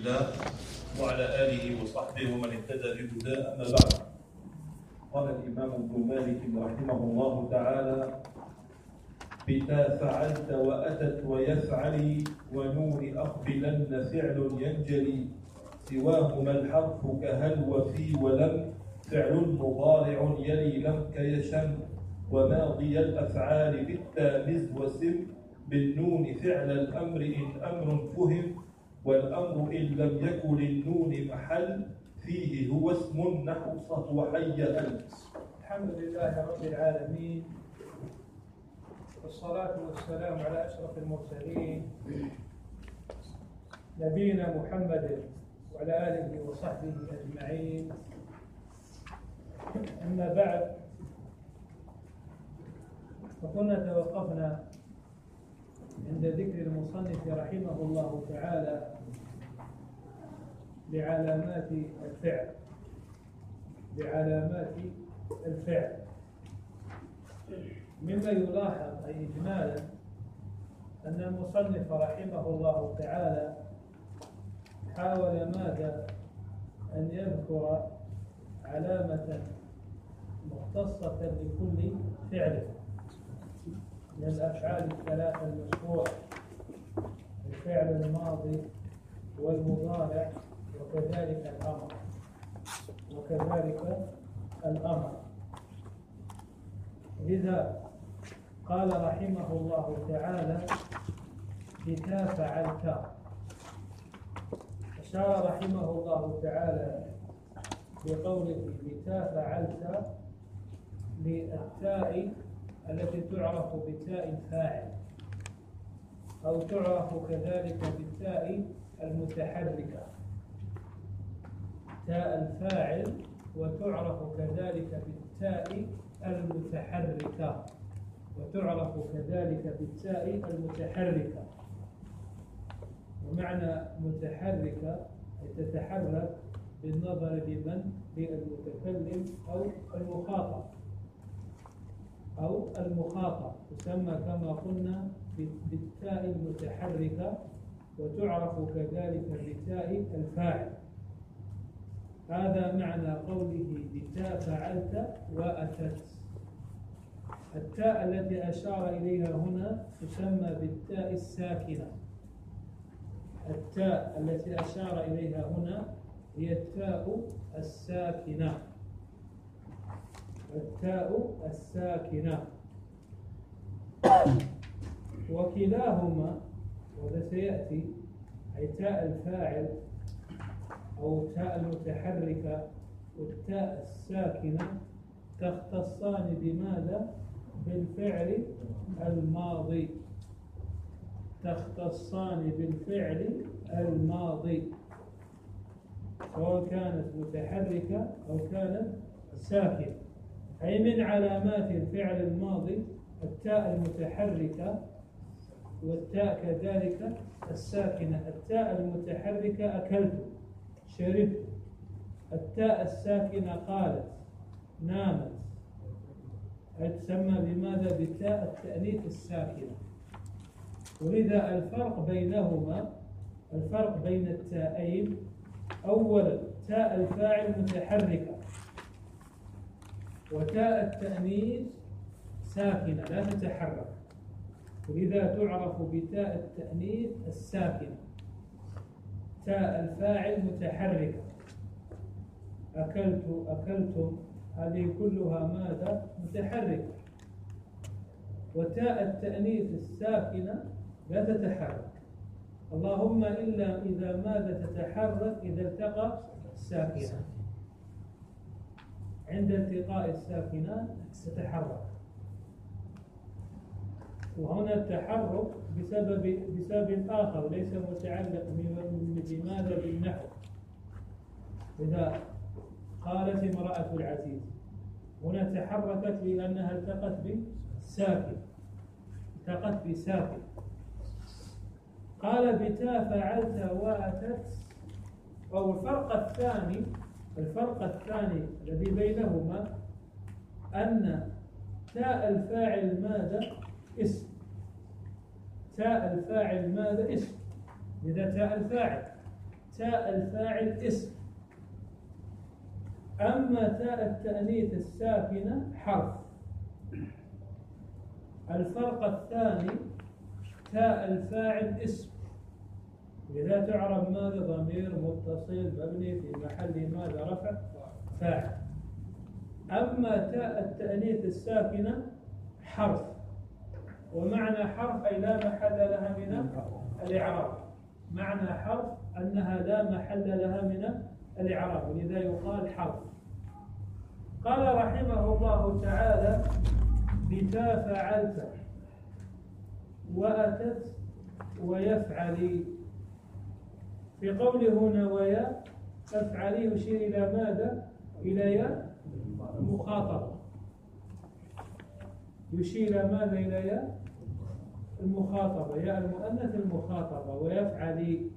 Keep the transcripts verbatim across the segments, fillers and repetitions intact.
الله وعلى آله وصحبه ومن اهتدى بهداه. أما بعد، قال الإمام ابن مالك رحمه الله تعالى: بتا فعلت وأتت ويفعلي ونون أقبلن فعل ينجلي سواهما الحرف كهل وفي ولم فعل مضارع يلي لم كيشم وماضي الأفعال بالتا مز وسم بالنون فعل الأمر إن أمر فهم والأمر إن لم يكن للنون محل فيه هو اسم نحو صه وحي أل. الحمد لله رب العالمين، والصلاة والسلام على أشرف المرسلين نبينا محمد وعلى آله وصحبه أجمعين. أما بعد، فكنا توقفنا عند ذكر المصنف رحمه الله تعالى لعلامات الفعل لعلامات الفعل مما يلاحظ أي إجمالا أن المصنف رحمه الله تعالى حاول ماذا أن يذكر علامة مختصة لكل فعل من الأفعال الثلاثة المذكورة: الفعل الماضي والمضارع وكذلك الأمر وكذلك الأمر لذا قال رحمه الله تعالى: بتا فعلت. أشار رحمه الله تعالى بقوله بتا فعلت للتاء التي تعرف بتاء الفاعل، أو تعرف كذلك بالتاء المتحركة، تاء الفاعل، وتعرف كذلك بالتاء المتحركة وتعرف كذلك بالتاء المتحركة. ومعنى متحركة أي تتحرك بالنظر لمن؟ للمتكلم أو المخاطب أو المخاطب، تسمى كما قلنا بالتاء المتحركة، وتعرف كذلك بالتاء الفاعل. هذا معنى قوله بتا فعلت وأتت. التاء التي أشار إليها هنا تسمى بالتاء الساكنة. التاء التي أشار إليها هنا هي التاء الساكنة التاء الساكنة وكلاهما، وهذا سيأتي، أي تاء الفاعل أو تاء المتحركة والتاء الساكنة تختصان بماذا؟ بالفعل الماضي تختصان بالفعل الماضي سواء كانت متحركة أو كانت ساكنة. أي من علامات الفعل الماضي التاء المتحركة والتاء كذلك الساكنة. التاء المتحركة أكلت، شربت. التاء الساكنة قالت، نامت. أي تسمى بماذا؟ بتاء التأنيث الساكنة. ولذا الفرق بينهما، الفرق بين التاءين: أولا تاء الفاعل متحركة، وتاء التأنيث ساكنة لا تتحرك، ولذا تعرف بتاء التأنيث الساكنة. تاء الفاعل متحركة، أكلت، أكلتم، هذه كلها ماذا؟ متحركة. وتاء التأنيث الساكنة لا تتحرك، اللهم إلا إذا ماذا تتحرك؟ إذا التقى الساكنة. عند التقاء الساكنات تتحرك. وهنا التحرك بسبب بسبب آخر ليس متعلق بماذا؟ بالنحو. إذا قالت امرأة العزيز، هنا تحركت لأنها التقت بساكن التقت بساكن قال بتا فعلت وأتت. أو الفرق الثاني الفرق الثاني الذي بينهما أن تاء الفاعل ماذا؟ اسم. تاء الفاعل ماذا؟ اسم. إذا تاء الفاعل تاء الفاعل اسم، أما تاء التأنيث الساكنة حرف. الفرق الثاني تاء الفاعل اسم، إذا تعرف ماذا ضمير متصل مبني في محل ماذا رفع فاعل. أما تاء التأنيث الساكنة حرف، ومعنى حرف أي لا محل لها من الإعراب. معنى حرف أنها لا محل لها من الإعراب، ولذا يقال حرف. قال رحمه الله تعالى: بتا فعلت وأتت ويفعلي. في قوله هنا ويا تفعلي يشير إلى ماذا؟ إلى يا المخاطبة، يشير إلى ماذا؟ إلى يا المخاطبة، يا المؤنث المخاطبة. ويفعلي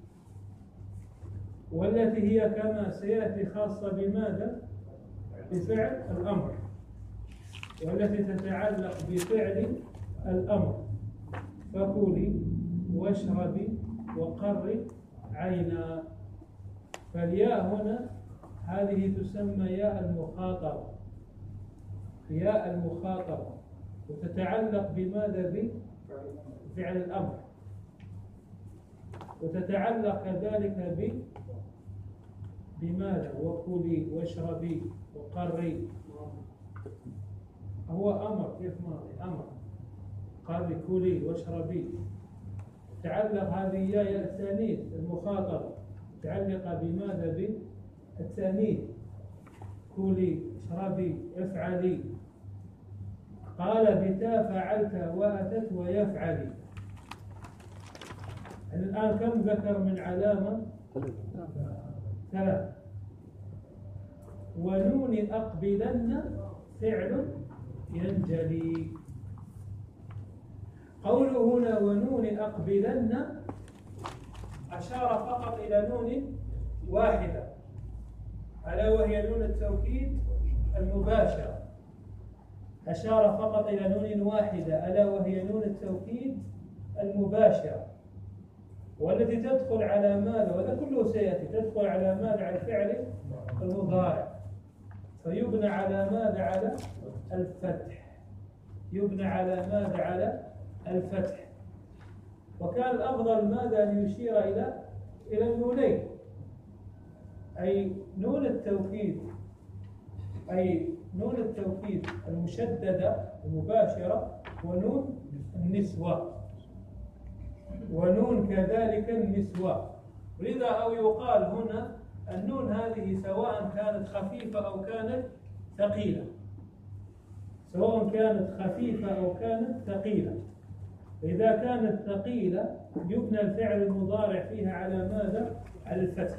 والتي هي كما سيأتي خاصة بماذا؟ بفعل الأمر، والتي تتعلق بفعل الأمر. فكلي واشربي وقري عينا. فالياء هنا هذه تسمى ياء المخاطبة، ياء المخاطبة، وتتعلق بماذا؟ بفعل الأمر، وتتعلق كذلك ب بماذا؟ وكلي واشربي وقري. هو أمر، كيف ماضي؟ أمر. قري كلي واشربي. تعلق هذه ياء التأنيث المخاطبة متعلقة بماذا؟ بالتأنيث. كلي اشربي افعلي. قال بتا فعلت وأتت ويفعلي. الآن كم ذكر من علامة؟ ثلاث. ونون أقبلن فعل ينجلي. قوله هنا ونون أقبلن أشار فقط إلى نون واحدة، ألا وهي نون التوكيد المباشرة. أشار فقط إلى نون واحدة ألا وهي نون التوكيد المباشرة، والتي تدخل على ماذا؟ وهذا كله سيأتي. تدخل على ماذا؟ على الفعل المضارع، فيبنى على ماذا؟ على الفتح. يبنى على ماذا؟ على الفتح. وكان الأفضل ماذا؟ أن يشير إلى إلى النونين، أي نون التوكيد، أي نون التوكيد المشددة المباشرة، ونون النسوة، ونون كذلك النسوة. ولذا أو يقال هنا النون هذه سواء كانت خفيفة أو كانت ثقيلة، سواء كانت خفيفة أو كانت ثقيلة. إذا كانت ثقيلة يبنى الفعل المضارع فيها على ماذا؟ على الفتح.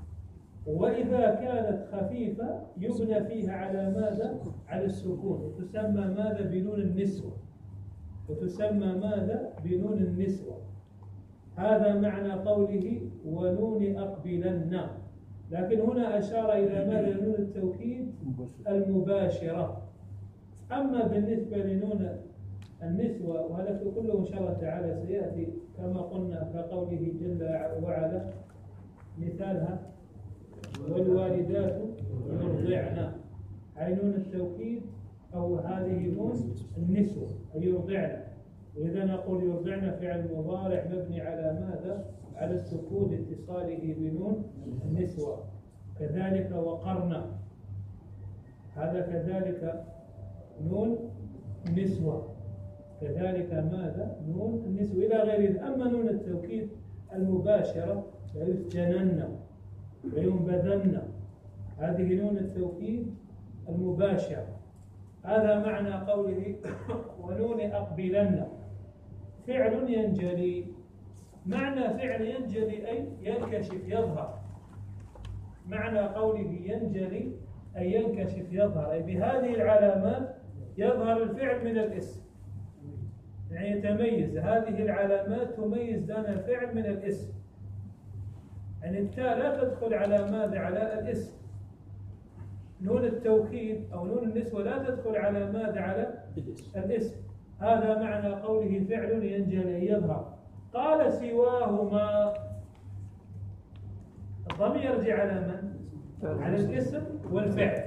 وإذا كانت خفيفة يبنى فيها على ماذا؟ على السكون، وتسمى ماذا؟ بنون النسوة، وتسمى ماذا؟ بنون النسوة. هذا معنى قوله ونون أقبلن. لكن هنا أشار إلى ماذا؟ نون التوكيد المباشرة. أما بالنسبة لنون النسوة، وهذا كله إن شاء الله تعالى سيأتي كما قلنا كقوله جل وعلا مثالها والوالدات يرضعن، أي نون التوكيد أو هذه نون النسوة أي يرضعن. وإذا نقول يرضعن فعل مضارع مبني على ماذا؟ على السكون اتصاله بنون النسوة. كذلك وقرن، هذا كذلك نون نسوة، كذلك ماذا؟ نون النسوة إلى غيره. أما نون التوكيد المباشرة ليسجنن وينبذن، هذه نون التوكيد المباشرة. هذا معنى قوله ونون أقبلن فعل ينجلي. معنى فعل ينجلي أي ينكشف يظهر. معنى قوله ينجلي أي ينكشف يظهر، أي بهذه العلامات يظهر الفعل من الاسم، يعني يتميز. هذه العلامات تميز لنا الفعل من الاسم. يعني التاء لا تدخل على ماذا؟ على الاسم. نون التوكيد أو نون النسوة لا تدخل على ماذا؟ على الاسم. هذا معنى قوله فعل ينجلي يظهر. قال سواهما، الضمير يرجع على من؟ على الاسم والفعل.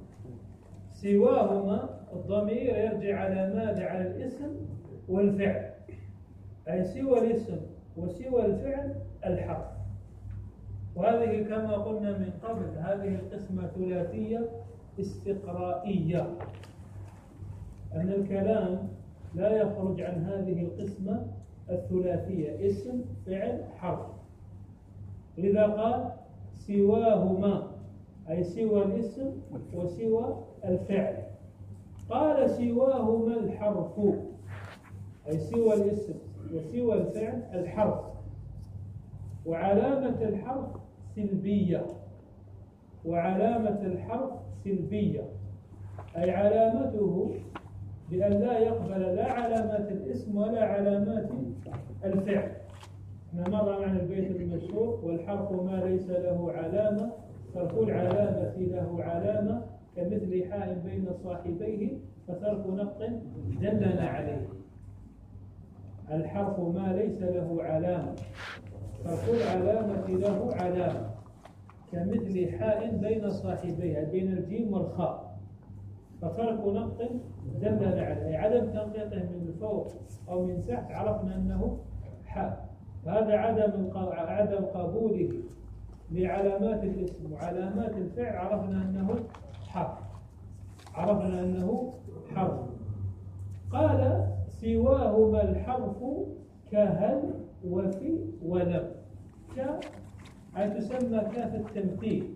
سواهما الضمير يرجع على ماذا؟ على الاسم والفعل، أي سوى الاسم وسوى الفعل الحرف. وهذه كما قلنا من قبل هذه القسمة ثلاثية استقرائية، أن الكلام لا يخرج عن هذه القسمة الثلاثية اسم فعل حرف. لذا قال سواهما أي سوى الاسم وسوى الفعل. قال سواهما الحرف أي سوى الاسم وسوى الفعل الحرف. وعلامة الحرف سلبية، وعلامة الحرف سلبية أي علامته بأن لا يقبل لا علامات الاسم ولا علامات الفعل. احنا مر معنا البيت المشهور والحرف ما ليس له علامة ترك العلامة له علامة كمثل حاء بين صاحبيه فترك نقط دلنا عليه. الحرف ما ليس له علامة ترك العلامة له علامة كمثل حاء بين صاحبيها بين الجيم والخاء فترك نقط دلنا عليه، عدم تنقيطه من الفوق أو من تحت عرفنا أنه حاء. هذا عدم عدم قبوله لعلامات الاسم وعلامات الفعل عرفنا أنه حرف، عرفنا أنه حرف. قال سواهما الحرف كهل وفي ولم. ك أي تسمى كاف التمثيل.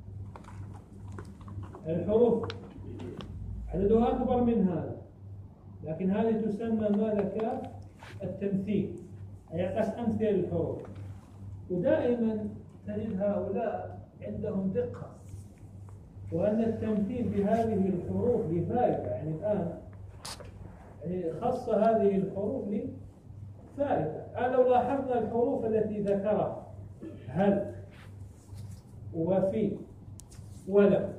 الحروف عددها أكبر من هذا، لكن هذه تسمى ماذا؟ كاف التمثيل، أي يعطيك أمثلة للحروف. ودائما تجد هؤلاء عندهم دقة، وأن التمثيل بهذه الحروف لفائدة. يعني الآن يعني خص هذه الحروف لفائدة. الآن لو لاحظنا الحروف التي ذكرها هل وفي ولم،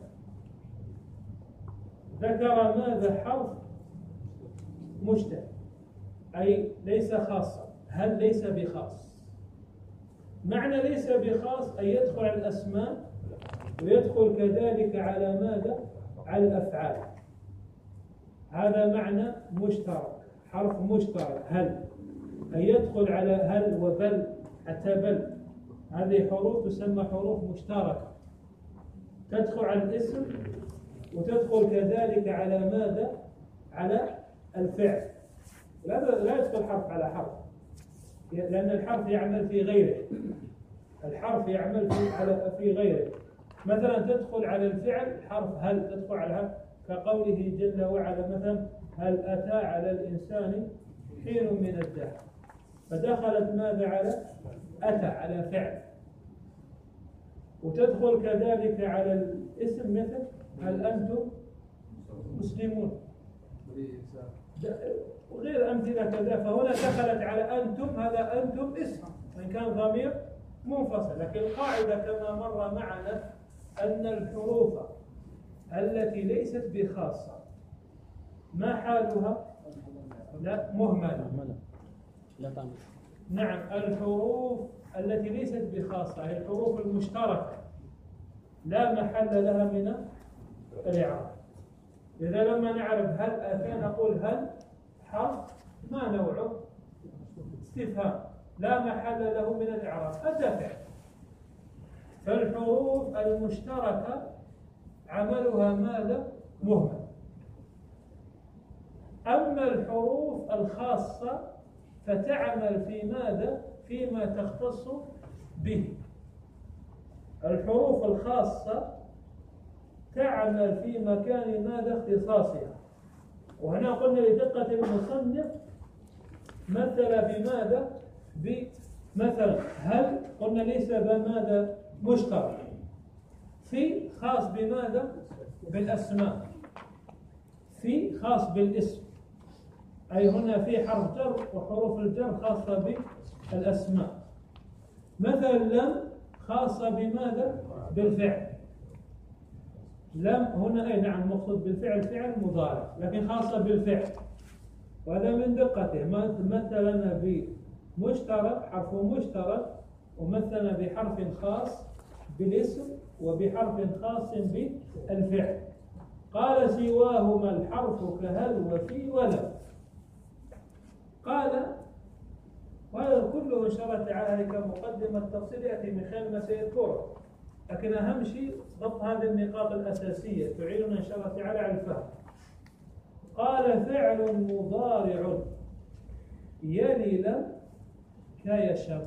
ذكر ماذا؟ حرف مشترك أي ليس خاصا. هل ليس بخاص. معنى ليس بخاص أي يدخل على الأسماء ويدخل كذلك على ماذا؟ على الأفعال. هذا معنى مشترك، حرف مشترك هل، أي يدخل على هل وبل حتى بل. هذه حروف تسمى حروف مشتركة تدخل على الاسم وتدخل كذلك على ماذا؟ على الفعل. لا لا يدخل حرف على حرف، لأن الحرف يعمل في غيره. الحرف يعمل في على في غيره. مثلا تدخل على الفعل حرف هل، تدخل على هل كقوله جل وعلا مثلا هل أتى على الإنسان حين من الدهر، فدخلت ماذا؟ على أتى على فعل. وتدخل كذلك على الاسم مثل هل أنتم مسلمون وغير أمثلة كذا. فهنا دخلت على أنتم، هذا أنتم اسم وإن كان ضمير منفصل. لكن القاعدة كما مر معنا أن الحروف التي ليست بخاصة ما حالها؟ لا مهملة. نعم الحروف التي ليست بخاصة هي الحروف المشتركة لا محل لها من الإعراب. إذا لما نعرف هل أتى نقول هل حرف ما نوعه؟ استفهام لا محل له من الإعراب، أتى فعل. فالحروف المشتركة عملها ماذا؟ مهمل. أما الحروف الخاصة فتعمل في ماذا؟ فيما تختص به. الحروف الخاصة تعمل في مكان ماذا؟ اختصاصها. وهنا قلنا لدقة المصنف مثل بماذا؟ بمثلا هل قلنا ليس بماذا؟ مشترك. في خاص بماذا؟ بالأسماء. في خاص بالاسم، أي هنا في حرف جر وحروف الجر خاصة بالأسماء. مثلا لم خاصة بماذا؟ بالفعل. لم هنا أي نعم مقصود بالفعل فعل مضارع، لكن خاصة بالفعل، وهذا من دقته. مثلنا بمشترك حرف مشترك ومثلنا بحرف خاص بالاسم وبحرف خاص بالفعل. قال سواهما الحرف كهل وفي ولم. قال وهذا كله إن شاء الله تعالى كمقدمة التفصيل يأتي من خلال ما سيذكره، لكن أهم شيء ضبط هذه النقاط الأساسية تعيننا إن شاء الله تعالى على الفهم. قال فعل مضارع يلي لم كيشم.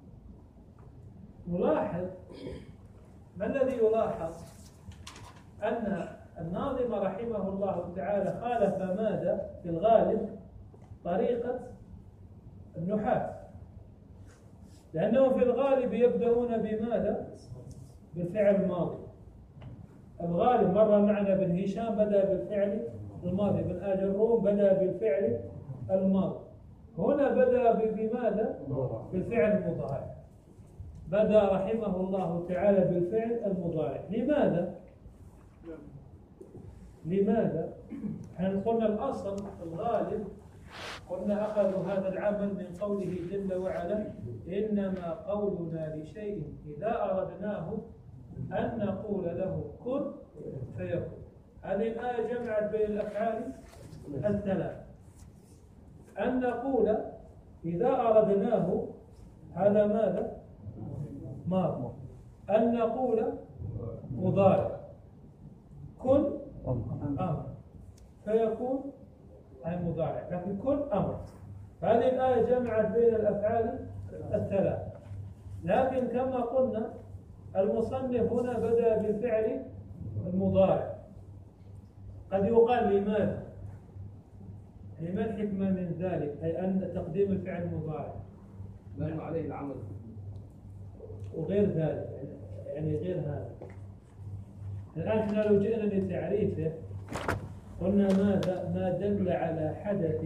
نلاحظ ما الذي يلاحظ؟ أن الناظم رحمه الله تعالى خالف ماذا في الغالب طريقة النحاة، لأنهم في الغالب يبدأون بماذا؟ بالفعل الماضي. الغالب مر معنا بن هشام بدأ بالفعل الماضي، بن آج الروم بدأ بالفعل الماضي. هنا بدأ بماذا؟ بالفعل المضارع. بدأ رحمه الله تعالى بالفعل المضارع. لماذا؟ لماذا؟ احنا قلنا الأصل الغالب، قلنا أخذوا هذا العمل من قوله جل وعلا إنما قولنا لشيء إذا أردناه أن نقول له كن فيكون. هذه الآية جمعت بين الأفعال الثلاث. أن نقول إذا أردناه هذا ماذا؟ ماضي. أن نقول مضارع. كن أمر فيكون أي مضارع، لكن كن أمر. هذه الآية جمعت بين الأفعال الثلاث. لكن كما قلنا المصنف هنا بدأ بالفعل المضارع. قد يقال لماذا؟ يعني ما الحكمة من ذلك؟ أي أن تقديم الفعل المضارع بان عليه العمل وغير ذلك، يعني غير هذا. الآن احنا لو جئنا لتعريفه قلنا ماذا؟ ما دل على حدث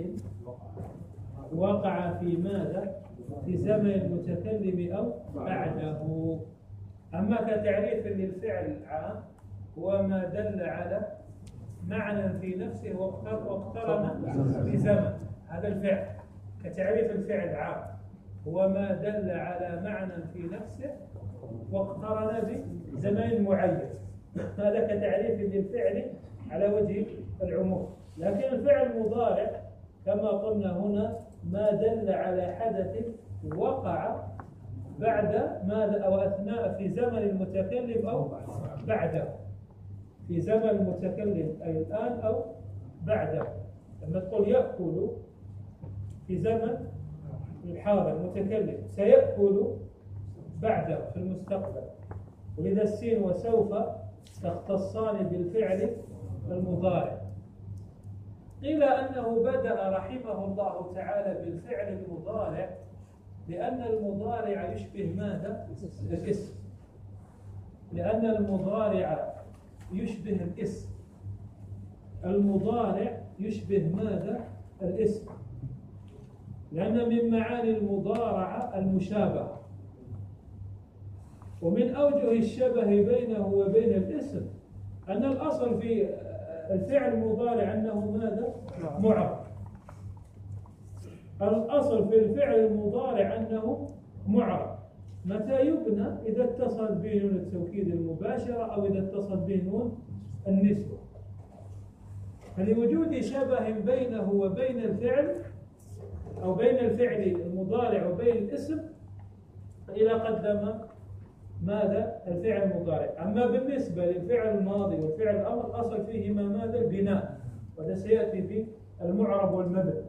وقع في ماذا؟ في زمن المتكلم أو بعده. أما كتعريف للفعل العام هو ما دل على معنى في نفسه واقترن في زمن. هذا الفعل كتعريف الفعل العام هو ما دل على معنى في نفسه واقترن بزمن معين. هذا كتعريف للفعل على وجه العموم. لكن الفعل المضارع كما قلنا هنا ما دل على حدث وقع بعد ماذا أو أثناء في زمن المتكلم أو بعده. في زمن المتكلم أي الآن أو بعده. لما تقول يأكل في زمن الحاضر المتكلم، سيأكل بعده في المستقبل. ولذا السين وسوف تختصان بالفعل المضارع. قيل أنه بدأ رحمه الله تعالى بالفعل المضارع لأن المضارع يشبه ماذا؟ الاسم. لأن المضارع يشبه الاسم. المضارع يشبه ماذا؟ الاسم. لأن من معاني المضارعة المشابهة، ومن أوجه الشبه بينه وبين الاسم أن الأصل في الفعل المضارع أنه ماذا؟ معرب. الأصل في الفعل المضارع أنه معرب. متى يبنى؟ إذا اتصل به نون التوكيد المباشرة أو إذا اتصل به نون النسوة. فلوجود شبه بينه وبين الفعل أو بين الفعل المضارع وبين الاسم إلى قدم ماذا؟ الفعل المضارع. أما بالنسبة للفعل الماضي والفعل الأمر الأصل فيهما ماذا؟ البناء، وهذا سيأتي في المعرب والمبني.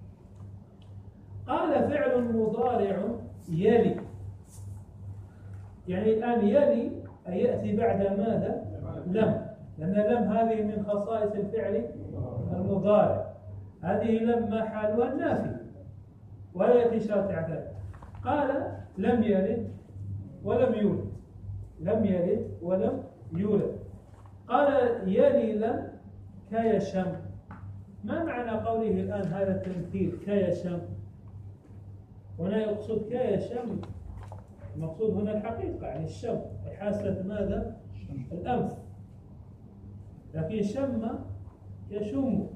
قال فعل مضارع يلي، يعني الآن يلي أي يأتي بعد ماذا؟ لم، لأن لم هذه من خصائص الفعل المضارع. هذه لم ما حالها النافي ولا يأتي شرط ذلك. قال لم يلد ولم يولد. لم يلد ولم يولد. قال يلي لم كيشم. ما معنى قوله الآن هذا التمثيل كيشم؟ هنا يقصد كيشم، المقصود هنا الحقيقة يعني الشم، حاسة ماذا؟ الأنف. لكن شم يشم،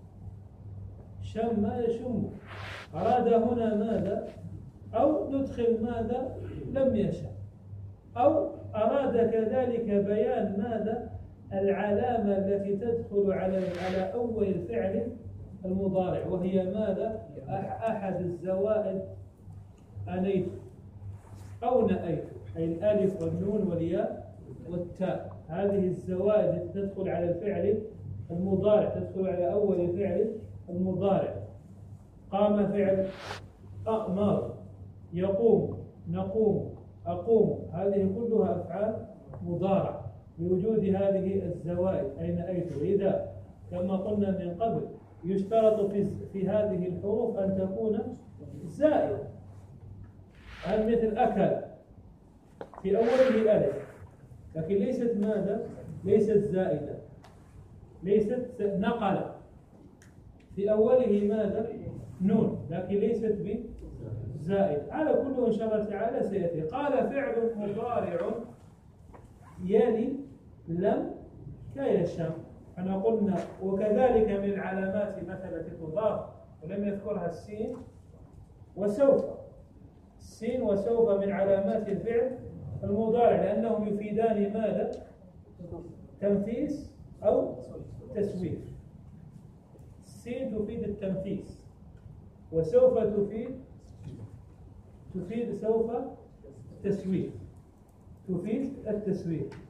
شم يشم. أراد هنا ماذا؟ أو ندخل ماذا؟ لم يشم، أو أراد كذلك بيان ماذا؟ العلامة التي تدخل على على أول الفعل المضارع، وهي ماذا؟ أحد الزوائد أنيت أو نأيت، أي الألف والنون والياء والتاء. هذه الزوائد التي تدخل على الفعل المضارع، تدخل على أول الفعل المضارع. قام فعل أمر، يقوم نقوم أقوم، هذه كلها أفعال مضارع بوجود هذه الزوائد أي نأيت. إذا كما قلنا من قبل يشترط في في هذه الحروف أن تكون زائدة. هل مثل أكل في أوله ألف، لكن ليست ماذا؟ ليست زائدة. ليست نقل في أوله ماذا؟ نون، لكن ليست بزائد. هذا كله إن شاء الله تعالى سيأتي. قال فعل مضارع يلي لم كيشم. أنا قلنا وكذلك من العلامات مثلا تضاف ولم يذكرها السين وسوف. السين وسوف من علامات الفعل المضارع لأنهم يفيدان ماذا؟ تنفيس أو تسويف. السين تفيد التنفيس، وسوف تفيد تفيد سوف التسويف، تفيد التسويف.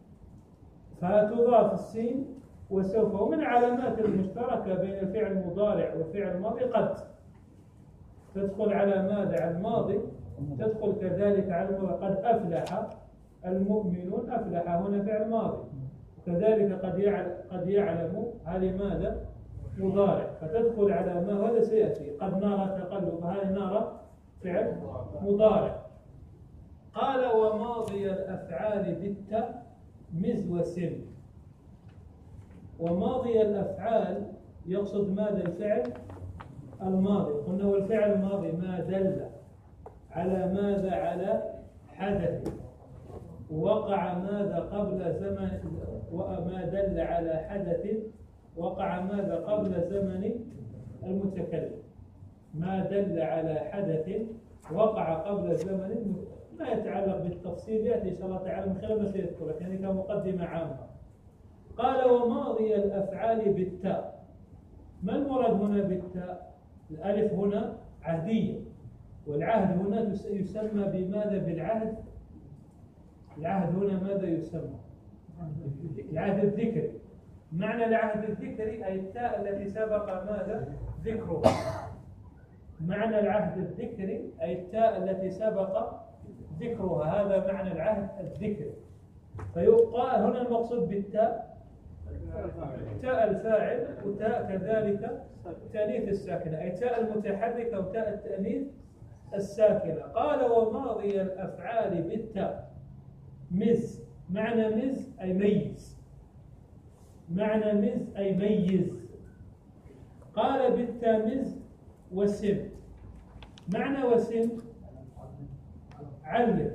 فتضاف السين وسوف. ومن علامات المشتركة بين الفعل المضارع والفعل الماضي قد تدخل على ماذا؟ على الماضي، تدخل كذلك على الماضي. قد أفلح المؤمنون، أفلح هنا فعل ماضي. وكذلك قد يعلم، قد يعلم هذه ماذا؟ مضارع، فتدخل على ما هذا سيأتي. قد نرى تقلب، هذه نرى فعل مضارع. قال وماضي الأفعال بالتاء مز وسم. وماضي الأفعال يقصد ماذا؟ الفعل الماضي. قلنا والفعل الماضي ما دل على ماذا؟ على حدث وقع ماذا قبل زمن، وما دل على حدث وقع ماذا قبل زمن المتكلم. ما دل على حدث وقع قبل زمن، ما يتعلق بالتفصيل يأتي إن شاء الله تعالى من خلال ما سيذكر، لكن كمقدمة عامة. قال وماضي الأفعال بالتاء. ما المراد هنا بالتاء؟ الألف هنا عهدية، والعهد هنا يسمى بماذا؟ بالعهد. العهد هنا ماذا يسمى؟ العهد الذكري. معنى العهد الذكري أي التاء التي سبق ماذا؟ ذكرها. معنى العهد الذكري أي التاء التي سبق ذكرها، هذا معنى العهد الذكري. فيقال هنا المقصود بالتاء تاء الفاعل، وتاء كذلك تأنيث الساكنة، أي تاء المتحركة وتاء التأنيث الساكنة. قال وماضي الأفعال بالتاء مز. معنى مز أي ميز، معنى مز أي ميز. قال بالتاء مز وسم. معنى وسم علم.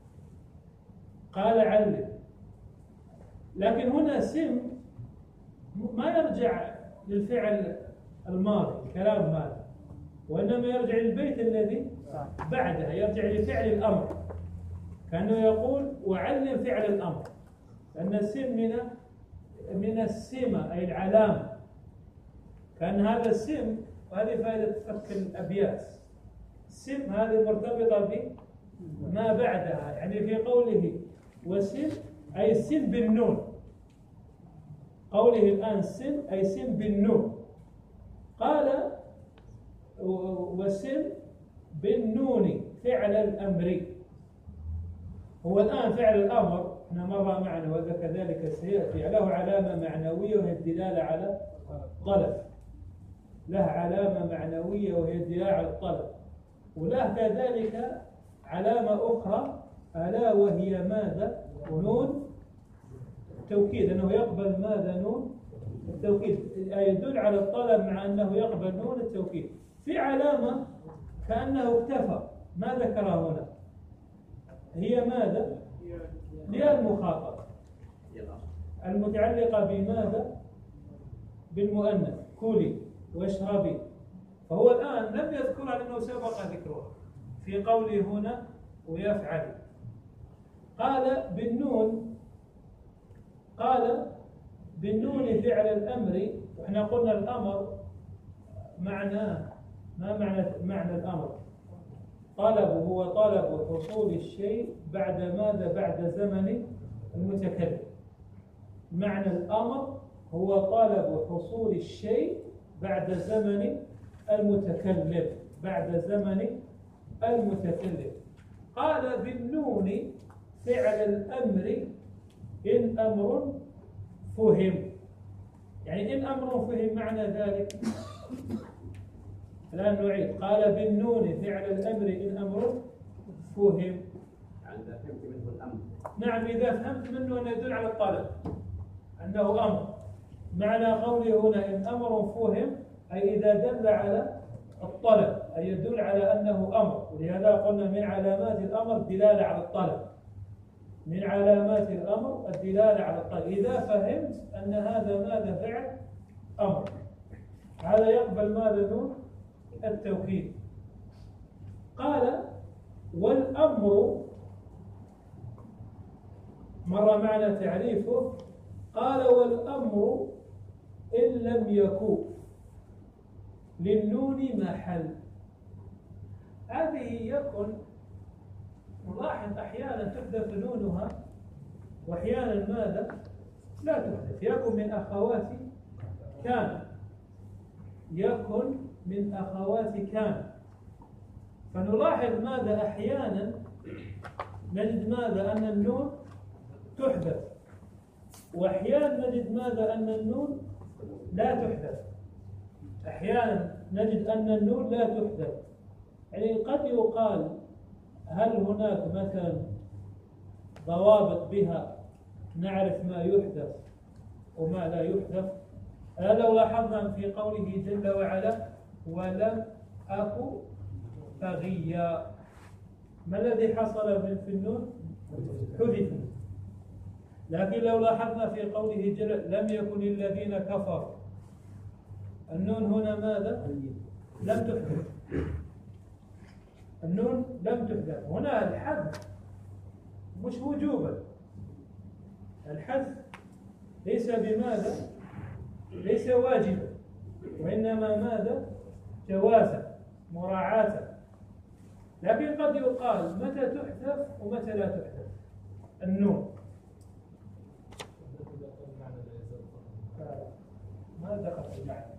قال علم، لكن هنا سم ما يرجع للفعل الماضي الكلام ماذا، وإنما يرجع للبيت الذي بعدها، يرجع لفعل الأمر. كأنه يقول وعلم فعل الأمر، لأن السم من من السمة أي العلامة. كان هذا السم، وهذه فائدة فك الأبيات. السم هذه مرتبطة بما بعدها، يعني في قوله وسم أي سم بالنون. قوله الآن سم أي سم بالنون. قال وسم بالنون فعل الأمر. هو الآن فعل الأمر احنا مر معنا وذا كذلك سيأتي، له علامة معنوية وهي الدلالة على طلب. له علامة معنوية وهي الدلالة على الطلب، وله كذلك علامة أخرى ألا وهي ماذا؟ نون التوكيد، أنه يقبل ماذا؟ نون التوكيد، يدل على الطلب مع أنه يقبل نون التوكيد. في علامة كأنه اكتفى، ما ذكرها هنا، هي ماذا؟ هي المخاطبة المتعلقة بماذا؟ بالمؤنث، كلي واشربي. فهو الآن لم يذكرها لأنه سبق ذكرها في قوله هنا ويفعل. قال بالنون قال بالنون فعل الأمر، وإحنا قلنا الأمر معناه ما معنى معنى الأمر؟ طلب، هو طلب حصول الشيء بعد ماذا؟ بعد زمن المتكلم. معنى الأمر هو طلب حصول الشيء بعد زمن المتكلم، بعد زمن المتكلم. قال بالنون فعل الأمر إن أمر فهم. يعني إن أمر فهم معنى ذلك. الآن نعيد. قال بالنون فعل الأمر إن أمر فهم. يعني إذا فهمت منه الأمر. نعم، إذا فهمت منه أنه يدل على الطلب أنه أمر. معنى قوله هنا إن أمر فهم أي إذا دل على الطلب، أي يدل على أنه أمر. ولهذا قلنا من علامات الأمر الدلالة على الطلب. من علامات الأمر الدلالة على الطلب. إذا فهمت أن هذا ماذا؟ فعل أمر. هذا يقبل ماذا؟ نون التوكيد. قال والأمر مر معنا تعريفه. قال والأمر إن لم يكن للنون محل. هذه يكن نلاحظ أحيانا تحذف نونها وأحيانا ماذا؟ لا تحذف. يكن من أخوات كان، يكن من أخوات كان. فنلاحظ ماذا؟ أحيانا نجد ماذا؟ أن النون تحذف، وأحيانا نجد ماذا؟ أن النون لا تحذف. أحيانا نجد أن النون لا تحذف. يعني قد يقال هل هناك مثلا ضوابط بها نعرف ما يحذف وما لا يحذف؟ لو لاحظنا في قوله جل وعلا ولم أكن بغيا، ما الذي حصل في النون؟ حذف. لكن لو لاحظنا في قوله جل لم يكن الذين كفروا، النون هنا ماذا؟ لم تحذف. النون لم تحذف. هنا الحذف مش وجوبا، الحذف ليس بماذا؟ ليس واجبا، وإنما ماذا؟ جوازا، مراعاة. لكن قد يقال متى تحذف ومتى لا تحذف النون. ما دخل في المعنى.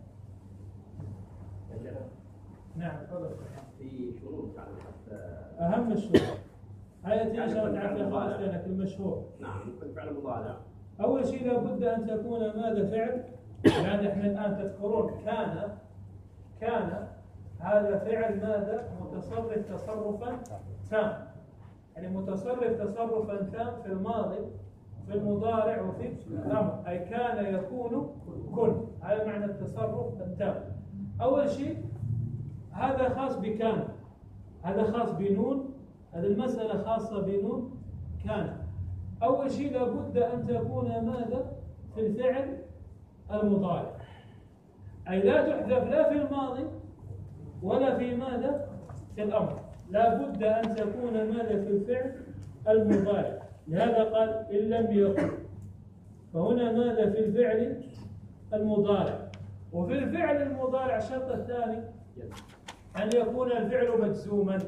نعم تفضل. في شروط على الحذف. أهم الشروط هاي تيجي شرط عفوا خاص لأنك المشهور. نعم ممكن فعل مضارع. أول شيء لابد أن تكون ماذا؟ فعل. يعني احنا الآن تذكرون كان، كان هذا فعل ماذا؟ متصرف تصرفا تام. يعني متصرف تصرفا تام في الماضي في المضارع وفي الأمر. أي كان يكون كن. هذا معنى التصرف التام. أول شيء هذا خاص بكان، هذا خاص بنون، هذه المسألة خاصة بنون كان. أول شيء لابد أن تكون ماذا؟ في الفعل المضارع. أي لا تحذف لا في الماضي ولا في ماذا؟ في الأمر. لابد أن تكون ماذا؟ في الفعل المضارع. لهذا قال إن لم يكن. فهنا ماذا؟ في الفعل المضارع. وفي الفعل المضارع الشرط الثاني أن يكون الفعل مجزوما.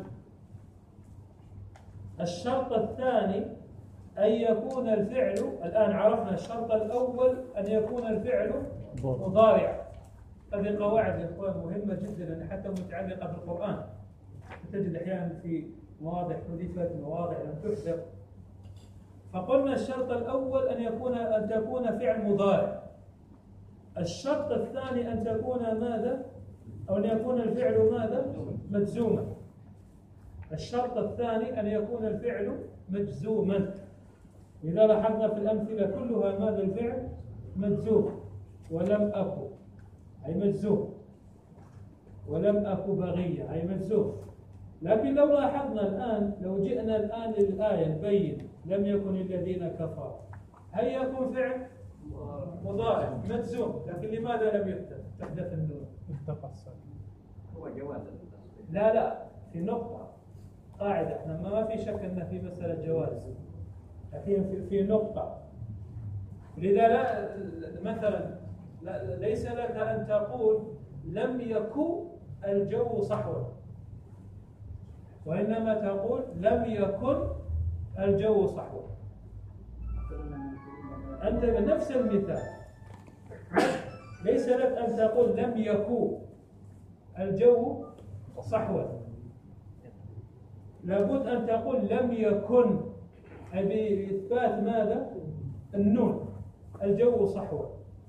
الشرط الثاني أن يكون الفعل، الآن عرفنا الشرط الأول أن يكون الفعل مضارع. هذه قواعد يا إخوان مهمة جدا حتى متعلقة بالقرآن. تجد أحيانا في مواضع حذفت، مواضع لم تحذف. فقلنا الشرط الأول أن يكون أن تكون فعل مضارع. الشرط الثاني أن تكون ماذا؟ أو أن يكون الفعل ماذا؟ مجزوما. الشرط الثاني أن يكون الفعل مجزوما. إذا لاحظنا في الأمثلة كلها ماذا؟ الفعل مجزوم. ولم أكن أي مجزوم، ولم أكن بغية أي مجزوم. لكن لو لاحظنا الآن، لو جئنا الآن للآية نبين لم يكن الذين كفروا، هل يكون فعل مضارع مجزوم، لكن لماذا لم يحدث؟ تحدث النون هو جواز. لا لا، في نقطة قاعدة، احنا ما في شك أن في مسألة جواز. لكن في, في نقطة. لذا لا مثلا لا ليس لك أن تقول لم يكن الجو صحوا، وإنما تقول لم يكن الجو صحوا. أنت بنفس المثال ليس لك أن تقول لم يكن الجو صحوا، لابد أن تقول لم يكن، أي بإثبات ماذا؟ النون، الجو صحوا.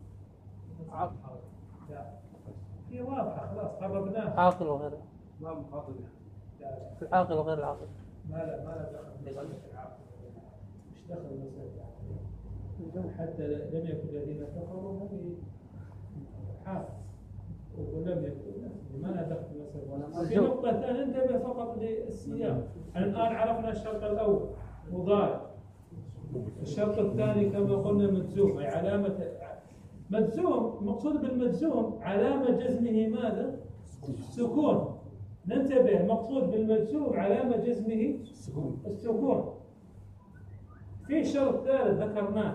هي واضحة خلاص قربناها. عاقل وغير ما مخاطب العاقل وغير العاقل. ما لا ما لا دخل في العقل. مش دخل المسألة حتى لم يكن الذين كفروا هذه حال ولم يكن ما لا دخل المسألة. في نقطة ثانية انتبه فقط للسياق. الآن عرفنا الشرط الأول مضارع، الشرط الثاني كما قلنا مجزوم، أي علامة مجزوم. مقصود بالمجزوم علامة جزمه ماذا؟ سكون. ننتبه، مقصود بالمجزوم علامة جزمه السكون. في شرط ثالث ذكرناه،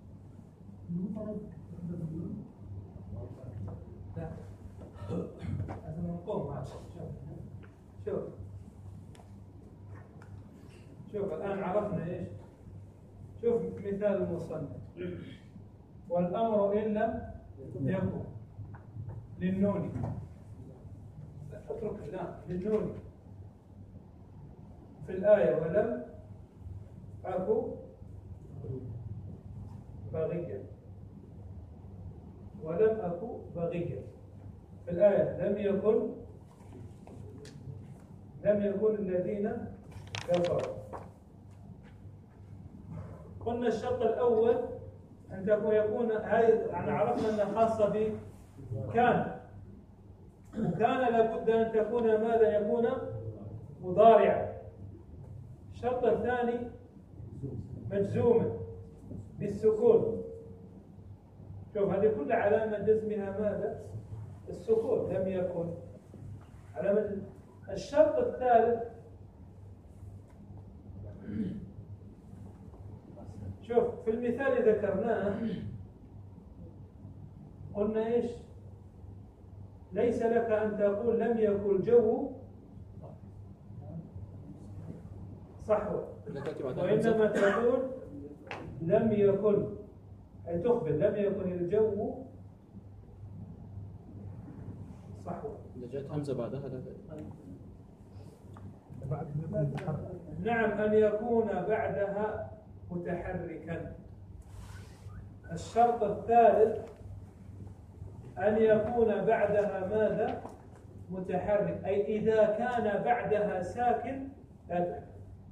لا لازم نقوم مع شوف شوف الآن عرفنا إيش. شوف مثال المصنف، والأمر إن لم يكن للنون، اترك لا للنون في الآية ولم أكن بغيا، ولم أكن بغيا في الآية لم يكن لم يكن الذين كفروا. قلنا الشرط الأول أن يكون هذه يعني عرفنا أنها خاصة بكان، وكان لابد أن تكون ماذا؟ يكون مضارعا. الشرط الثاني مجزوما بالسكون. شوف هذه كل علامة جزمها ماذا؟ السكون. لم يكن علامة. الشرط الثالث شوف في المثال اللي ذكرناه قلنا ايش؟ ليس لك ان تقول لم يكن الجو صحوا، وانما تقول لم يكن، اي تخبر لم يكن الجو صحوا. إذا جاءت همزة بعدها لا. نعم، أن يكون بعدها متحركا. الشرط الثالث أن يكون بعدها ماذا؟ متحرك، أي إذا كان بعدها ساكن لا تحدث.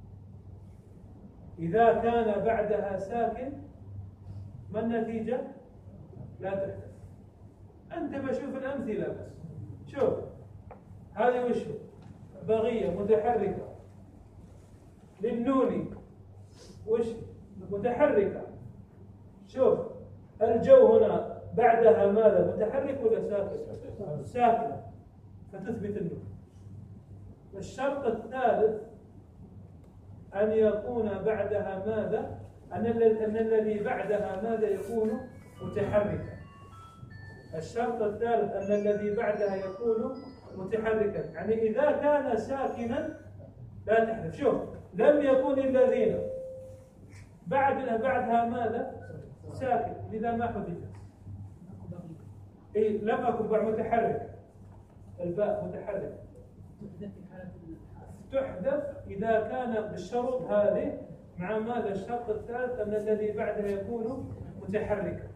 إذا كان بعدها ساكن ما النتيجة؟ لا تحدث. أنت بشوف الأمثلة بس. شوف هذه وش بغية متحركة للنون وش متحركة. شوف الجو هنا بعدها ماذا؟ متحرك ولا ساكن؟ ساكن، فتثبت النون. الشرط الثالث أن يكون بعدها ماذا؟ أن أن الذي بعدها ماذا؟ يكون متحركا. الشرط الثالث أن الذي بعدها يكون متحركا، يعني إذا كان ساكنا لا تحذف. شوف لم يكن الذين بعدها بعدها ماذا؟ ساكن، لذا ما حذفت. إيه لم أكن بعد متحرك، الباء متحرك تحذف إذا كان بالشرط هذه مع ماذا؟ الشرط الثالث أن الذي بعدها يكون متحركا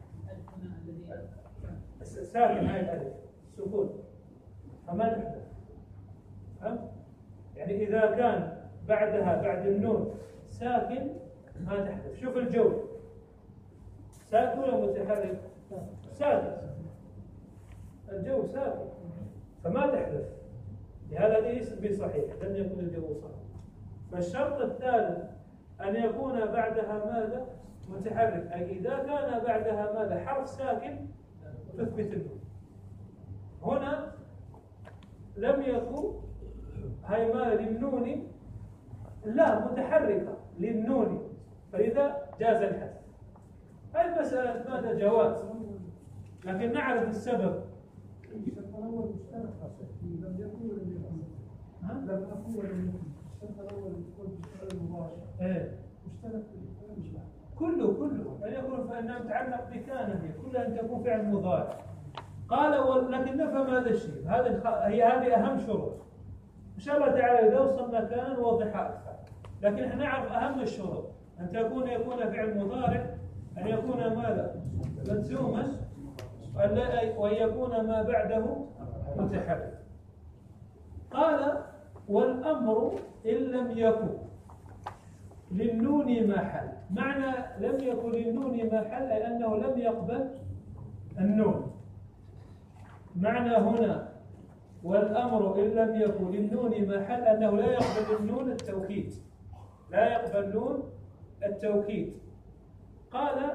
ساكن، هاي الألف سكون فما تحدث. فهمت؟ يعني إذا كان بعدها بعد النون ساكن ما تحدث. شوف الجو ساكن ولا متحرك؟ ساكن، الجو ساكن فما تحدث، لهذا ليس بصحيح، لم يكن الجو صحيح. فالشرط الثالث أن يكون بعدها ماذا؟ متحرك، أي إذا كان بعدها ماذا؟ حرف ساكن تثبت النون. هنا لم يكن هاي ما للنون لا متحركة للنون، فإذا جاز الحذف. هذه مسألة ماذا جواز، لكن نعرف السبب. الشرط الأول مشترك لم يكن ولم يكن لم أكن ولم يكن الشرط الأول يكون بالفعل المباشر إيه مشترك في الفعل مش لا كله كله أن يكون فإنها متعلق بكان، هي كلها أن تكون فعل مضارع. قال ولكن نفهم هذا الشيء، هذا هي هذه أهم شروط. إن شاء الله تعالى إذا وصلنا كان نوضحها أكثر، لكن احنا نعرف أهم الشروط أن تكون يكون فعل مضارع، أن يكون ماذا مجزوما، وأن يكون ما بعده متحرك. قال والأمر إن لم يكن للنون محل. معنى لم يكن للنون محل أي أنه لم يقبل النون. معنى هنا والأمر إن لم يكن للنون محل أنه لا يقبل النون التوكيد، لا يقبل نون التوكيد. قال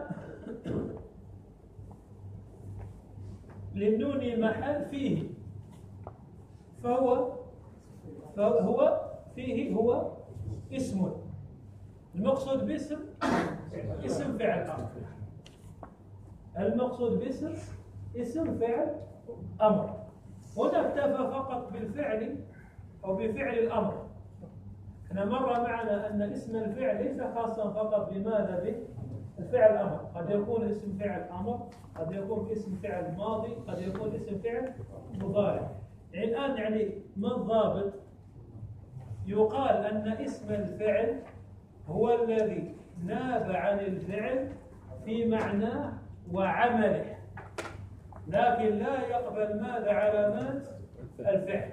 للنون محل فيه، فهو فهو فيه هو اسم. المقصود باسم اسم فعل أمر. المقصود باسم اسم فعل أمر. هنا اكتفى فقط بالفعل أو بفعل الأمر. احنا مر معنا أن اسم الفعل ليس خاصا فقط بماذا بالفعل الأمر، قد يكون اسم فعل أمر، قد يكون اسم فعل ماضي، قد يكون اسم فعل مضارع. يعني الآن يعني ما الضابط؟ يقال أن اسم الفعل هو الذي ناب عن الفعل في معناه وعمله، لكن لا يقبل ماذا علامات الفعل.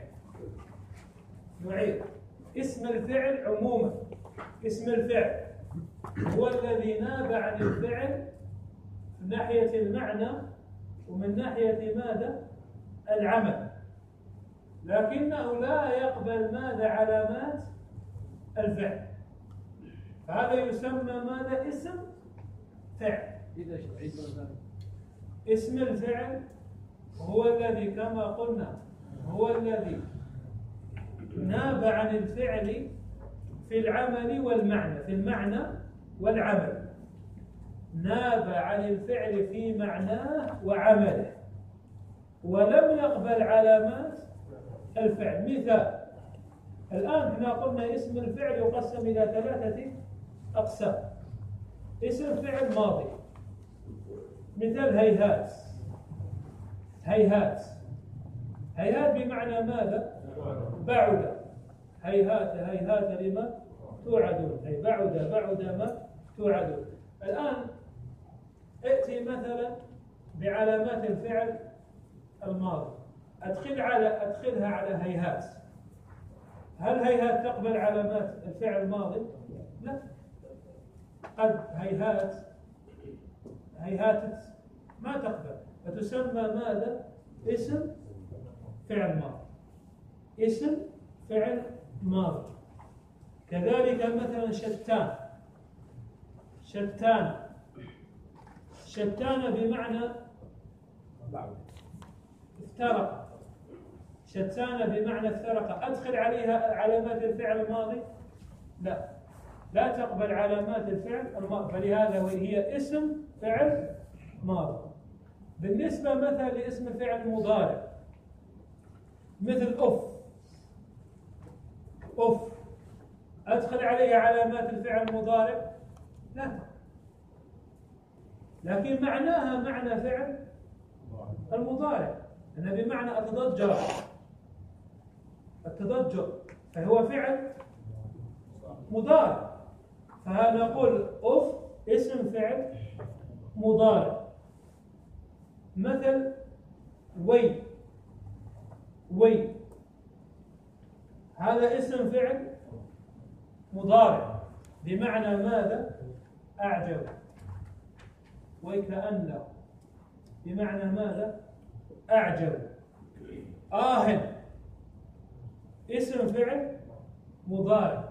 نعيد: اسم الفعل عموما، اسم الفعل هو الذي ناب عن الفعل من ناحية المعنى ومن ناحية ماذا العمل، لكنه لا يقبل ماذا علامات الفعل. هذا يسمى ماذا اسم فعل. اسم الفعل هو الذي كما قلنا هو الذي ناب عن الفعل في العمل والمعنى، في المعنى والعمل، ناب عن الفعل في معناه وعمله، ولم يقبل علامات الفعل. مثال: الآن احنا قلنا اسم الفعل يقسم إلى ثلاثة أقسام. اسم فعل ماضي، مثل هيهات. هيهات هيهات بمعنى ماذا؟ بعد. هيهات هيهات لما توعدون، أي بعد بعد ما توعدون. الآن ائتي مثلا بعلامات الفعل الماضي، أدخل على أدخلها على هيهات. هل هيهات تقبل علامات الفعل الماضي؟ لا. قد هيهات هيهات ما تقبل، فتسمى ماذا؟ اسم فعل ماضي. اسم فعل ماضي. كذلك مثلا شتان. شتان شتان بمعنى افترق. شتان بمعنى افترق، أدخل عليها علامات الفعل الماضي؟ لا، لا تقبل علامات الفعل الماضي، فلهذا هي اسم فعل ماضي. بالنسبة مثلا لاسم فعل مضارع مثل أف. أف أدخل عليه علامات الفعل المضارع؟ لا، لكن معناها معنى فعل المضارع، أنها بمعنى التضجر. التضجر فهو فعل مضارع، فنقول أف اسم فعل مضارع. مثل وي. وي هذا اسم فعل مضارع بمعنى ماذا؟ أعجب. وكأنه بمعنى ماذا؟ أعجب. آهن اسم فعل مضارع.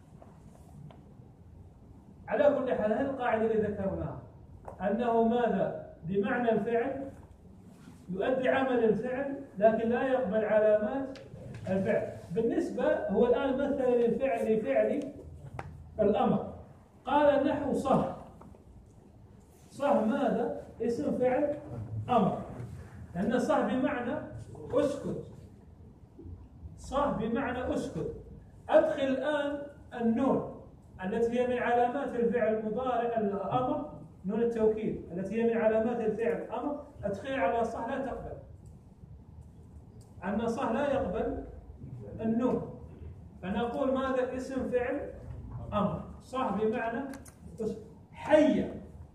على كل حال هذه القاعدة اللي ذكرناها أنه ماذا؟ بمعنى الفعل، يؤدي عمل الفعل لكن لا يقبل علامات الفعل. بالنسبة هو الآن مثل للفعل لفعل الأمر. قال نحو صه. صه ماذا؟ اسم فعل أمر، لأن صه بمعنى أسكت. صه بمعنى أسكت. أدخل الآن النون التي هي من علامات الفعل المضارع الأمر، نون التوكيد التي هي من علامات الفعل الأمر، أدخل على صه لا تقبل، أن صه لا يقبل النون، فنقول ماذا؟ اسم فعل أمر. صه بمعنى حي.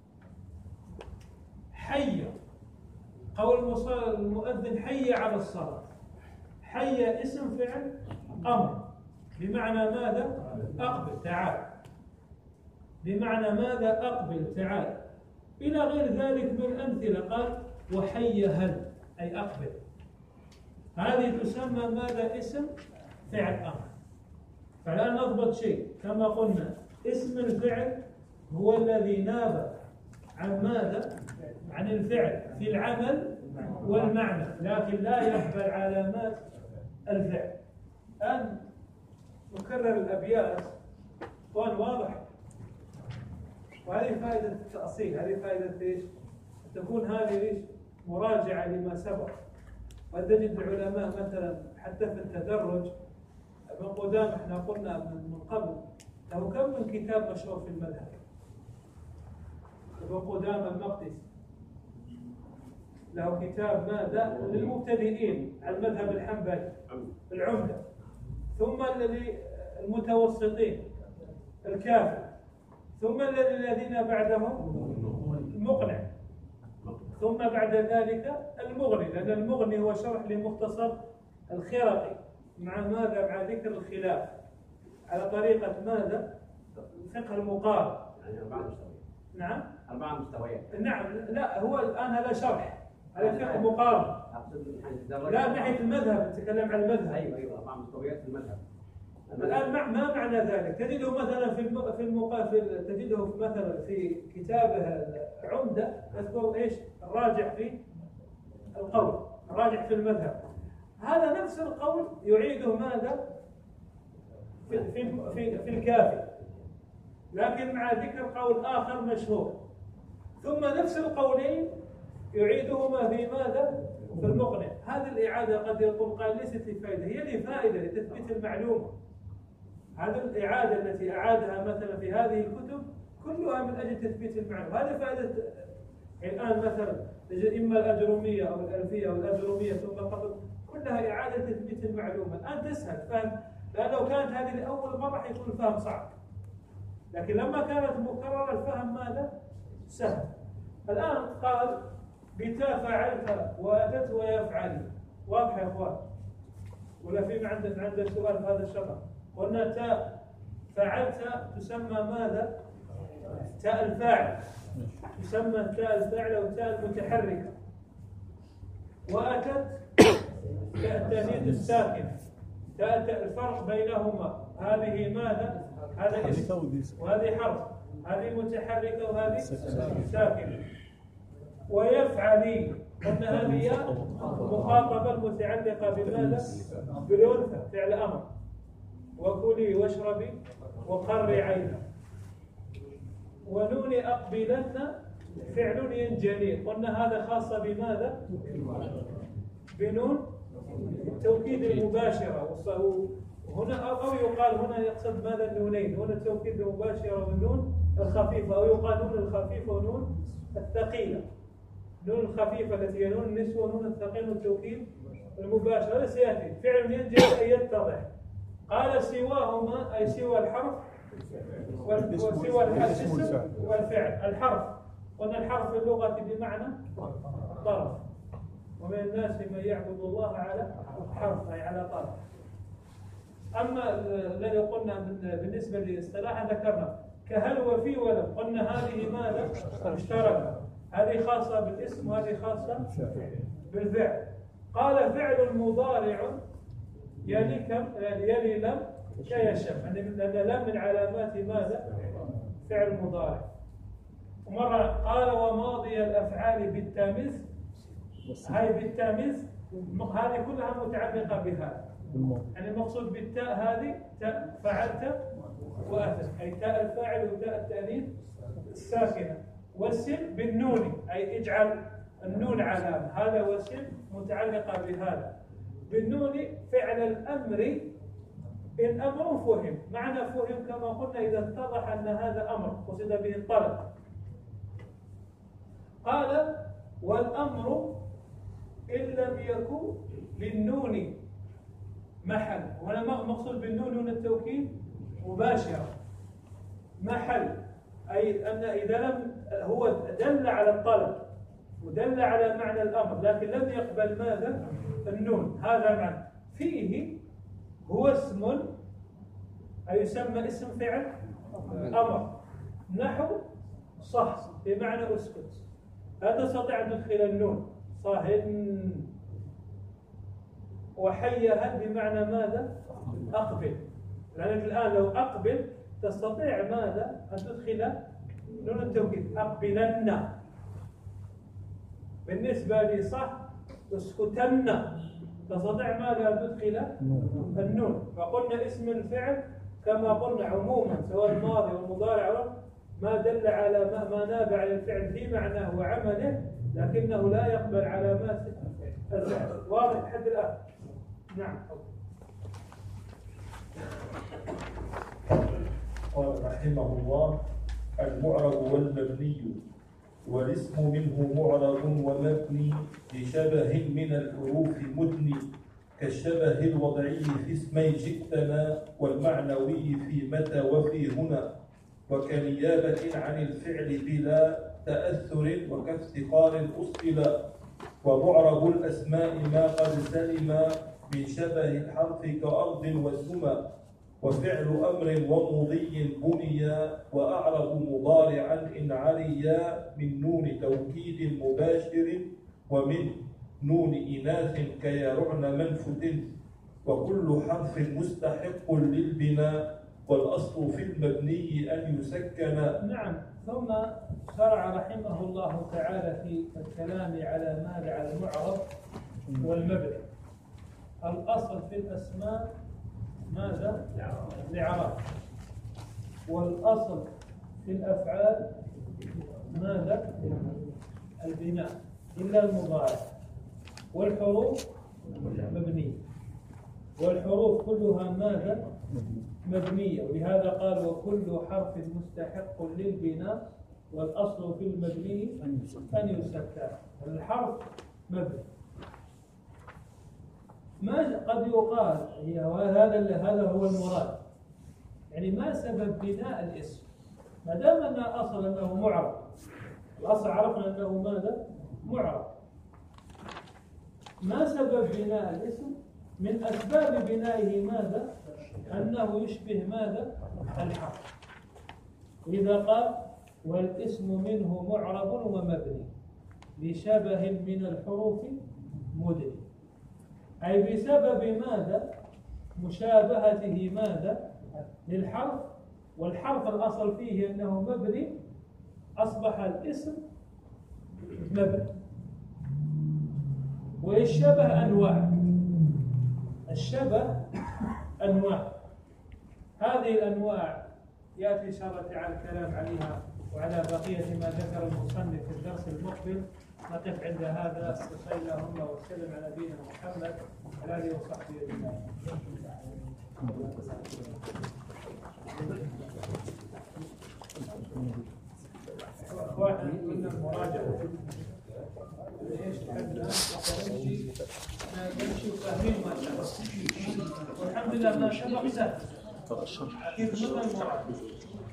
حي قول المؤذن حي على الصلاة. حي اسم فعل أمر بمعنى ماذا؟ أقبل تعال. بمعنى ماذا؟ أقبل تعال. إلى غير ذلك من الأمثلة. قال وحي هل، أي أقبل. هذه تسمى ماذا؟ اسم فعل أمر. فالآن نضبط شيء كما قلنا، اسم الفعل هو الذي ناب عن ماذا؟ عن الفعل في العمل والمعنى، لكن لا يقبل علامات الفعل. الآن نكرر الأبيات وأن واضح، وهذه فائدة التأصيل. هذه فائدة إيش؟ تكون هذه إيش؟ مراجعة لما سبق. وتجد العلماء مثلا حتى في التدرج، ابن قدامة احنا قلنا من قبل له كم من كتاب مشهور في المذهب. ابن قدامة المقدسي له كتاب ماذا؟ للمبتدئين على المذهب الحنبلي العمدة، ثم الذي المتوسطين الكافي، ثم الذين بعدهم المقنع، ثم بعد ذلك المغني، لأن المغني هو شرح لمختصر الخرقي مع ماذا؟ مع ذكر الخلاف على طريقة ماذا؟ الفقه المقارن. يعني أربع مستويات. نعم. أربع مستويات. نعم. لا هو الآن هذا شرح، هذا فقه مقارن. لا من ناحية المذهب، نتكلم عن المذهب. أيوه أيوه أربع مستويات في المذهب. الآن ما معنى ذلك؟ تجده مثلا في الم... في المقابل، تجده مثلا في كتابه عمدة يذكر ايش؟ الراجع في القول، الراجع في المذهب. هذا نفس القول يعيده ماذا؟ في في في, في الكافي، لكن مع ذكر قول آخر مشهور، ثم نفس القولين يعيدهما في ماذا؟ في المقنع. هذه الإعادة قد يقول قال ليست لفائدة، هي لفائدة لتثبيت المعلومة. هذه الإعادة التي أعادها مثلا في هذه الكتب كلها من أجل تثبيت المعلومة. هذه فائدة. الآن مثلا إما الأجرومية أو الألفية أو الأجرومية ثم قبل، كلها إعادة تثبيت المعلومة. الآن تسهل فهم، لأن لو كانت هذه لأول مرة حيكون الفهم صعب، لكن لما كانت مكررة الفهم ماذا؟ سهل. الآن قال بتا فعلت وأتت ويفعل، واضح يا إخوان؟ ولا في عندنا عندنا سؤال في هذا الشرح؟ قلنا تاء فعلت تسمى ماذا؟ تاء الفاعل، تسمى تاء الفاعل أو تاء المتحركة. وأتت تاء التأنيث الساكن. تاء الفرق بينهما، هذه ماذا؟ هذا اسم وهذه حرف، هذه متحركة وهذه ساكنة. ويفعلي قلنا هذه مخاطبة المتعلقة بماذا؟ بالأنثى، فعل أمر. وكلي واشربي وقري عينا. ونون أقبلن فعل ينجلي، قلنا هذا خاصة بماذا؟ بنون التوكيد المباشرة. هنا أو يقال هنا يقصد ماذا؟ النونين، هنا التوكيد المباشرة والنون الخفيفة، أو يقال نون الخفيفة ونون الثقيلة. نون الخفيفة التي هي نون النسوة ونون الثقيل والتوكيد المباشر. هذا سيأتي فعل ينجلي أي يتضح. قال سواهما أي سوى الحرف وسوى الاسم والفعل. الحرف قلنا الحرف في اللغة بمعنى طرف، ومن الناس من يعبد الله على حرف أي على طرف. أما الذي قلنا بالنسبة للاصطلاح ذكرنا كهل وفي ولم، قلنا هذه ماذا؟ مشتركة، هذه خاصة بالاسم وهذه خاصة بالفعل. قال فعل مضارع يلي كم يلي لم كيشم، لأن لم من علامات ماذا؟ فعل مضارع. ومرة قال وماضي الأفعال بالتاميز، هاي بالتاميز هذه كلها متعلقة بها. يعني المقصود بالتاء هذه تاء فعلت وأتت، أي تاء الفاعل وتاء التأنيث الساكنة. والسم بالنون، أي اجعل النون علامة، هذا وسم متعلقة بهذا. بالنون فعل الأمر إن أمر فهم، معنى فهم كما قلنا إذا اتضح أن هذا أمر قصد به الطلب. قال والأمر إن لم يكن للنون محل، وهنا مقصود بالنون نون التوكيد مباشرة محل، أي أن إذا لم هو دل على الطلب ودل على معنى الأمر لكن لم يقبل ماذا؟ النون، هذا معنى. فيه هو اسم، أي يسمى اسم فعل أمر، نحو صح بمعنى أسكت، لا تستطيع أن تدخل النون، صاهن. وحيها بمعنى ماذا؟ أقبل، لأنك الآن لو أقبل تستطيع ماذا؟ أن تدخل نون التوكيد، أقبلن. بالنسبة لي صح اسكتن، تستطيع ماذا؟ أن تدخل النون. فقلنا اسم الفعل كما قلنا عموما سواء الماضي والمضارع ما دل على ما, ما ناب على الفعل في معناه وعمله لكنه لا يقبل علامات الفعل. واضح لحد الآن؟ نعم. قال رحمه الله: المعرب والمبني، والاسم منه معرب ومبني لشبه من الحروف مدني، كالشبه الوضعي في اسمي جئتنا، والمعنوي في متى وفي هنا، وكنيابة عن الفعل بلا تأثر وكافتقار أصلا. ومعرب الأسماء ما قد سلم من شبه الحرف كأرض وسمى، وفعل أمر ومضي بنيا، وأعرب مضارعا إن عليا من نون توكيد مباشر، ومن نون إناث كيرعن منفت، وكل حرف مستحق للبناء، والأصل في المبني أن يسكن. نعم. ثم شرع رحمه الله تعالى في الكلام على ماذا؟ على المعرب والمبني. الأصل في الأسماء ماذا؟ الإعراب. والأصل في الأفعال ماذا؟ البناء إلا المضارع. والحروف مبنية، والحروف كلها ماذا؟ مبنية. ولهذا قال وكل حرف مستحق للبناء، والأصل في المبني أن يسكن. الحرف مبني. ما قد يقال هي هذا هذا هو المراد، يعني ما سبب بناء الاسم؟ ما دام أن الأصل أنه معرب، الأصل عرفنا أنه ماذا؟ معرب. ما سبب بناء الاسم؟ من أسباب بنائه ماذا؟ أنه يشبه ماذا؟ الحرف. إذا قال والاسم منه معرب ومبني لشبه من الحروف مدني، أي بسبب ماذا؟ مشابهته ماذا؟ للحرف. والحرف الأصل فيه أنه مبني، أصبح الاسم مبني. والشبه أنواع، الشبه أنواع. هذه الأنواع يأتي إن شاء الله تعالى الكلام عليها وعلى بقية ما ذكر المصنف في الدرس المقبل. نقف عند هذا. وصلى اللهم وسلم على نبينا محمد وعلى آله وصحبه أجمعين. أخواننا قلنا المراجعة ايش حدنا نمشي نمشي وفاهمين ما سبق، والحمد لله ما سبق سهل. كيف من المراجعة